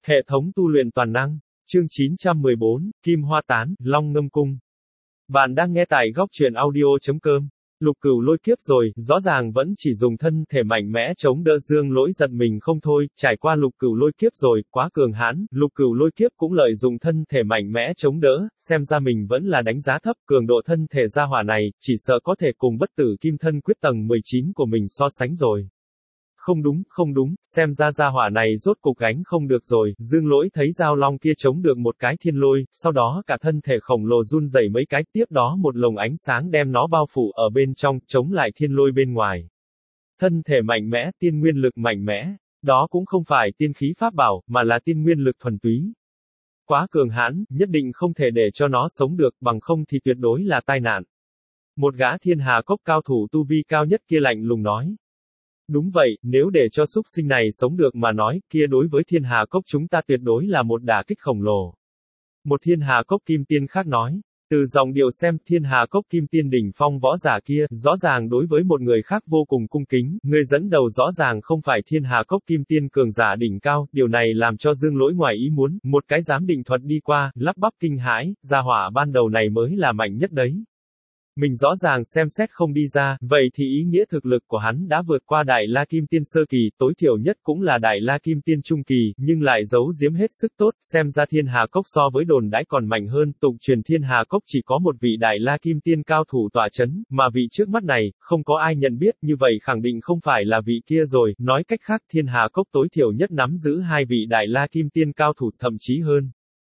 Hệ thống tu luyện toàn năng. Chương 914, Kim Hoa Tán, Long Ngâm Cung. Bạn đang nghe tại góc truyện audio.com. Lục Cửu lôi kiếp rồi, rõ ràng vẫn chỉ dùng thân thể mạnh mẽ chống đỡ Dương Lỗi giật mình không thôi, trải qua Lục Cửu lôi kiếp rồi, quá cường hãn, Lục Cửu lôi kiếp cũng lợi dụng thân thể mạnh mẽ chống đỡ, xem ra mình vẫn là đánh giá thấp, cường độ thân thể gia hỏa này, chỉ sợ có thể cùng bất tử kim thân quyết tầng 19 của mình so sánh rồi. Không đúng, xem ra gia hỏa này rốt cục gánh không được rồi, Dương Lỗi thấy Giao Long kia chống được một cái thiên lôi, sau đó cả thân thể khổng lồ run rẩy mấy cái, tiếp đó một lồng ánh sáng đem nó bao phủ ở bên trong, chống lại thiên lôi bên ngoài. Thân thể mạnh mẽ, tiên nguyên lực mạnh mẽ, đó cũng không phải tiên khí pháp bảo, mà là tiên nguyên lực thuần túy. Quá cường hãn, nhất định không thể để cho nó sống được, bằng không thì tuyệt đối là tai nạn. Một gã thiên hà cốc cao thủ tu vi cao nhất kia lạnh lùng nói. Đúng vậy, nếu để cho súc sinh này sống được mà nói, kia đối với thiên hà cốc chúng ta tuyệt đối là một đả kích khổng lồ. Một thiên hà cốc kim tiên khác nói, từ giọng điệu xem thiên hà cốc kim tiên đỉnh phong võ giả kia, rõ ràng đối với một người khác vô cùng cung kính, người dẫn đầu rõ ràng không phải thiên hà cốc kim tiên cường giả đỉnh cao, điều này làm cho Dương Lỗi ngoài ý muốn, một cái giám định thuật đi qua, lắp bắp kinh hãi, gia hỏa ban đầu này mới là mạnh nhất đấy. Mình rõ ràng xem xét không đi ra, vậy thì ý nghĩa thực lực của hắn đã vượt qua Đại La Kim Tiên sơ kỳ, tối thiểu nhất cũng là Đại La Kim Tiên trung kỳ, nhưng lại giấu giếm hết sức tốt, xem ra Thiên Hà Cốc so với đồn đãi còn mạnh hơn, tục truyền Thiên Hà Cốc chỉ có một vị Đại La Kim Tiên cao thủ tọa chấn, mà vị trước mắt này, không có ai nhận biết, như vậy khẳng định không phải là vị kia rồi, nói cách khác Thiên Hà Cốc tối thiểu nhất nắm giữ hai vị Đại La Kim Tiên cao thủ, thậm chí hơn.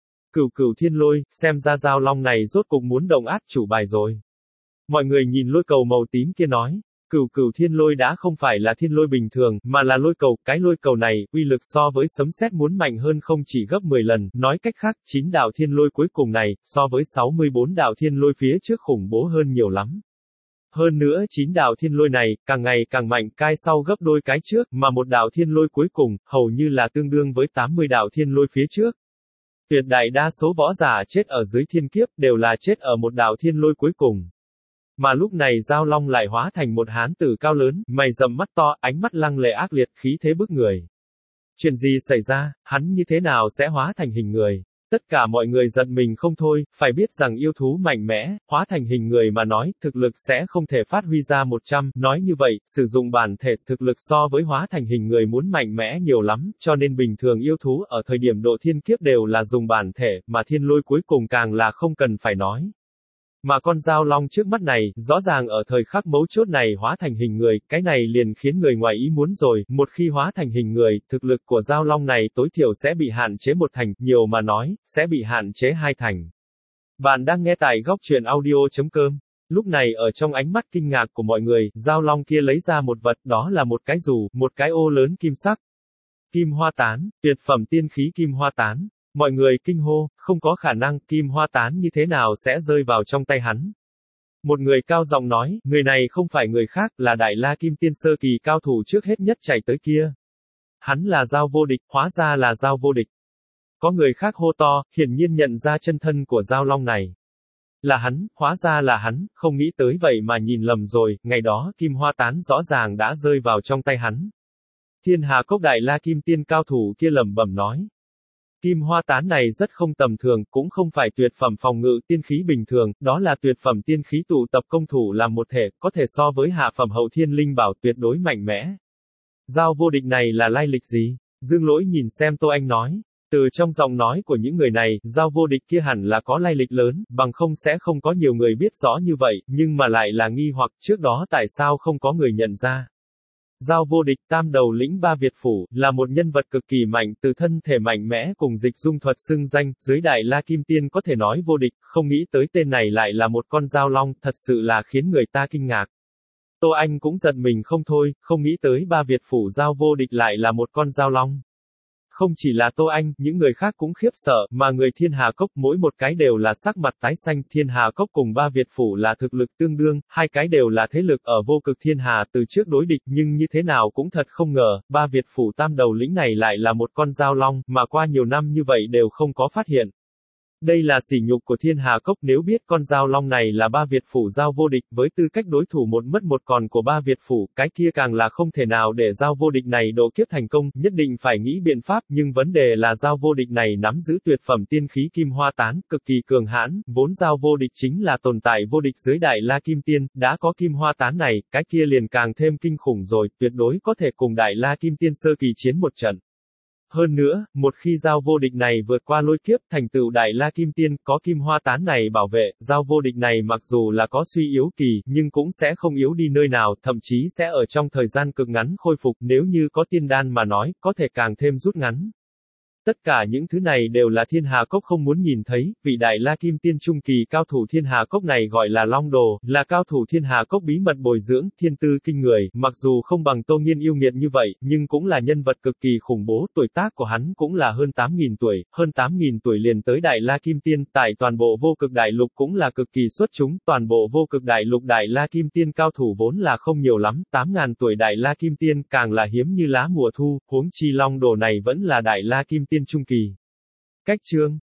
Cửu thiên lôi, xem ra Giao Long này rốt cục muốn động át chủ bài rồi. Mọi người nhìn lôi cầu màu tím kia nói, cửu thiên lôi đã không phải là thiên lôi bình thường, mà là lôi cầu, cái lôi cầu này, uy lực so với sấm sét muốn mạnh hơn không chỉ gấp 10 lần, nói cách khác, 9 đạo thiên lôi cuối cùng này, so với 64 đạo thiên lôi phía trước khủng bố hơn nhiều lắm. Hơn nữa 9 đạo thiên lôi này, càng ngày càng mạnh, cai sau gấp đôi cái trước, mà một đạo thiên lôi cuối cùng, hầu như là tương đương với 80 đạo thiên lôi phía trước. Tuyệt đại đa số võ giả chết ở dưới thiên kiếp, đều là chết ở một đạo thiên lôi cuối cùng. Mà lúc này Giao Long lại hóa thành một hán tử cao lớn, mày rậm mắt to, ánh mắt lăng lệ ác liệt, khí thế bức người. Chuyện gì xảy ra, hắn như thế nào sẽ hóa thành hình người? Tất cả mọi người giận mình không thôi, phải biết rằng yêu thú mạnh mẽ, hóa thành hình người mà nói, thực lực sẽ không thể phát huy ra 100, nói như vậy, sử dụng bản thể thực lực so với hóa thành hình người muốn mạnh mẽ nhiều lắm, cho nên bình thường yêu thú ở thời điểm độ thiên kiếp đều là dùng bản thể, mà thiên lôi cuối cùng càng là không cần phải nói. Mà con Giao Long trước mắt này, rõ ràng ở thời khắc mấu chốt này hóa thành hình người, cái này liền khiến người ngoài ý muốn rồi, một khi hóa thành hình người, thực lực của Giao Long này tối thiểu sẽ bị hạn chế một thành, nhiều mà nói, sẽ bị hạn chế hai thành. Bạn đang nghe tại góc truyện audio.com. Lúc này ở trong ánh mắt kinh ngạc của mọi người, Giao Long kia lấy ra một vật, đó là một cái dù, một cái ô lớn kim sắc. Kim Hoa Tán, tuyệt phẩm tiên khí Kim Hoa Tán. Mọi người kinh hô, không có khả năng, Kim Hoa Tán như thế nào sẽ rơi vào trong tay hắn. Một người cao giọng nói, người này không phải người khác, là Đại La Kim Tiên sơ kỳ cao thủ trước hết nhất chạy tới kia. Hắn là Giao Vô Địch, hóa ra là Giao Vô Địch. Có người khác hô to, hiển nhiên nhận ra chân thân của Giao Long này. Là hắn, hóa ra là hắn, không nghĩ tới vậy mà nhìn lầm rồi, ngày đó Kim Hoa Tán rõ ràng đã rơi vào trong tay hắn. Thiên Hà Cốc Đại La Kim Tiên cao thủ kia lẩm bẩm nói. Kim Hoa Tán này rất không tầm thường, cũng không phải tuyệt phẩm phòng ngự tiên khí bình thường, đó là tuyệt phẩm tiên khí tụ tập công thủ làm một thể, có thể so với hạ phẩm hậu thiên linh bảo tuyệt đối mạnh mẽ. Giao Vô Địch này là lai lịch gì? Dương Lỗi nhìn xem Tô Anh nói. Từ trong giọng nói của những người này, Giao Vô Địch kia hẳn là có lai lịch lớn, bằng không sẽ không có nhiều người biết rõ như vậy, nhưng mà lại là nghi hoặc trước đó tại sao không có người nhận ra. Giao Vô Địch, tam đầu lĩnh ba Việt phủ, là một nhân vật cực kỳ mạnh, từ thân thể mạnh mẽ cùng dịch dung thuật xưng danh, dưới Đại La Kim Tiên có thể nói vô địch, không nghĩ tới tên này lại là một con Giao Long, thật sự là khiến người ta kinh ngạc. Tô Anh cũng giật mình không thôi, không nghĩ tới ba Việt phủ Giao Vô Địch lại là một con Giao Long. Không chỉ là Tô Anh, những người khác cũng khiếp sợ, mà người Thiên Hà Cốc mỗi một cái đều là sắc mặt tái xanh, Thiên Hà Cốc cùng ba Việt phủ là thực lực tương đương, hai cái đều là thế lực ở vô cực thiên hà từ trước đối địch, nhưng như thế nào cũng thật không ngờ, ba Việt phủ tam đầu lĩnh này lại là một con Giao Long, mà qua nhiều năm như vậy đều không có phát hiện. Đây là sỉ nhục của Thiên Hà Cốc, nếu biết con dao long này là ba Việt phủ giao vô địch với tư cách đối thủ một mất một còn của ba Việt phủ, cái kia càng là không thể nào để giao vô địch này độ kiếp thành công, nhất định phải nghĩ biện pháp, nhưng vấn đề là giao vô địch này nắm giữ tuyệt phẩm tiên khí Kim Hoa Tán, cực kỳ cường hãn, vốn giao vô địch chính là tồn tại vô địch dưới Đại La Kim Tiên, đã có Kim Hoa Tán này, cái kia liền càng thêm kinh khủng rồi, tuyệt đối có thể cùng Đại La Kim Tiên sơ kỳ chiến một trận. Hơn nữa, một khi giao vô địch này vượt qua lôi kiếp, thành tựu Đại La Kim Tiên, có Kim Hoa Tán này bảo vệ, giao vô địch này mặc dù là có suy yếu kỳ, nhưng cũng sẽ không yếu đi nơi nào, thậm chí sẽ ở trong thời gian cực ngắn khôi phục, nếu như có tiên đan mà nói, có thể càng thêm rút ngắn. Tất cả những thứ này đều là Thiên Hà Cốc không muốn nhìn thấy, vị Đại La Kim Tiên trung kỳ cao thủ Thiên Hà Cốc này gọi là Long Đồ, là cao thủ Thiên Hà Cốc bí mật bồi dưỡng, thiên tư kinh người, mặc dù không bằng Tô Nghiên yêu nghiệt như vậy, nhưng cũng là nhân vật cực kỳ khủng bố, tuổi tác của hắn cũng là hơn 8.000 tuổi, hơn 8.000 tuổi liền tới Đại La Kim Tiên, tại toàn bộ vô cực đại lục cũng là cực kỳ xuất chúng, toàn bộ vô cực đại lục Đại La Kim Tiên cao thủ vốn là không nhiều lắm, 8.000 tuổi Đại La Kim Tiên càng là hiếm như lá mùa thu, huống chi Long Đồ này vẫn là Đại La Kim Tiên trung kỳ. Cách chương